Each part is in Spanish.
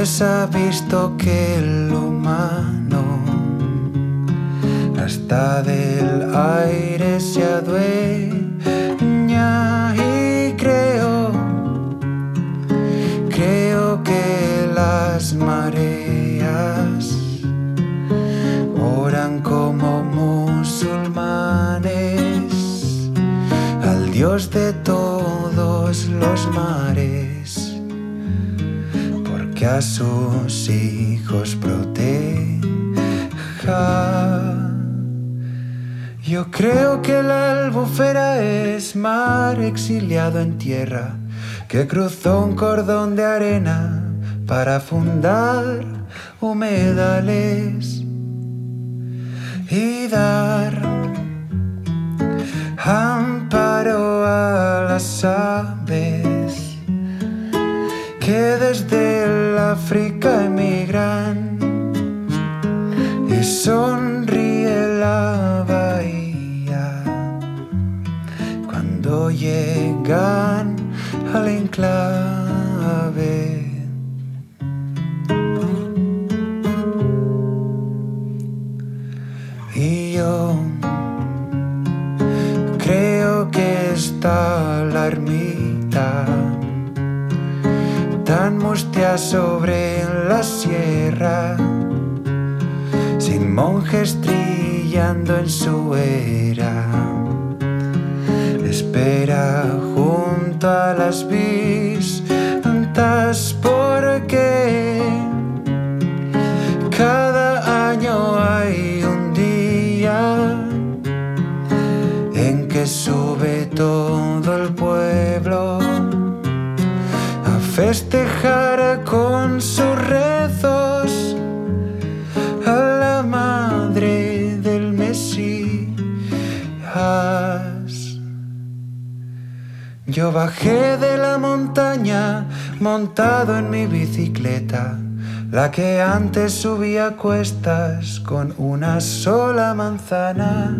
pues ha visto que el humano hasta del aire se adueña, y creo que las mareas oran como musulmanes al Dios de todos los mares, porque a sus hijos proteja. Yo creo que la Albufera es mar exiliado en tierra, que cruzó un cordón de arena para fundar humedales y dar amparo a las aves que desde el África emigran, y sonríe la bahía cuando llegan al enclave. Y yo creo que está la ermita tan mustia sobre la sierra, sin monjes trillando en su era. Espera junto a las vistas, porque cada año hay un día en que sube todo el pueblo a festejar con sus rezos a la madre del Mesías. Yo bajé de la montaña montado en mi bicicleta, la que antes subía cuestas con una sola manzana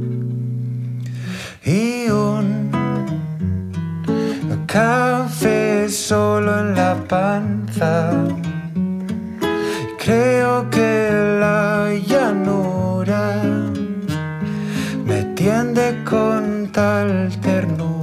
y un café solo en la panza. Creo que la llanura me tiende con tal ternura